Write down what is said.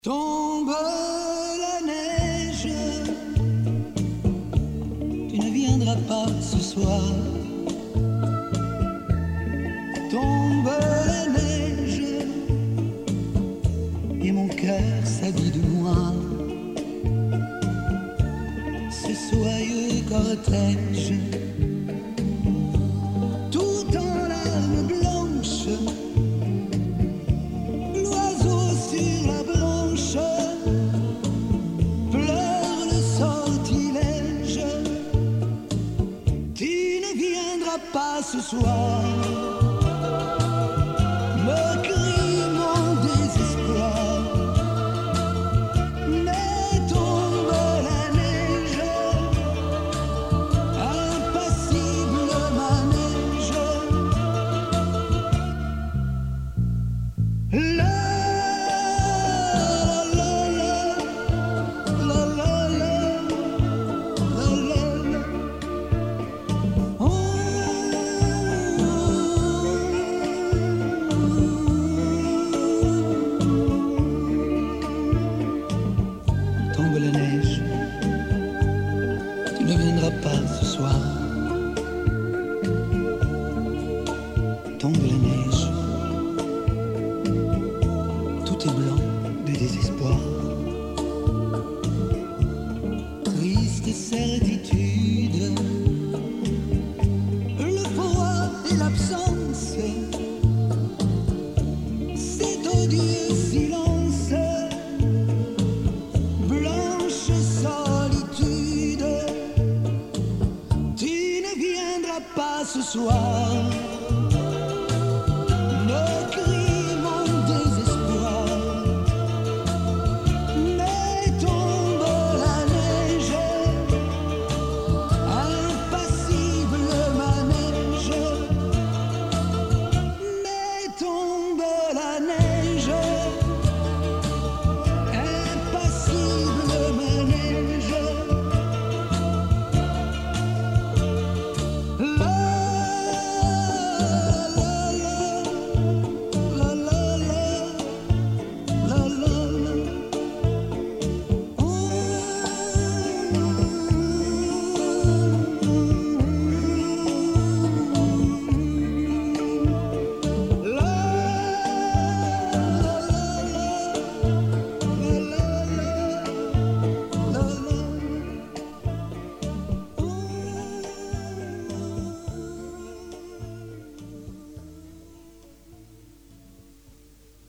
Tombe la neige, tu ne viendras pas ce soir. Tombe la neige, et mon cœur s'habille de noir. Ce soyeux cortège, tout en larmes blanches, l'oiseau sur la branche pleure le sortilège. Tu ne viendras pas ce soir, me crie mon désespoir. Mais tombe la neige, impassible manège. La tombe la neige, tu ne viendras pas ce soir. Tombe la neige, tout est blanc de désespoir. Triste certitude, le froid et l'absence, cet odieux silence. Blanche solitude, tu ne viendras pas ce soir.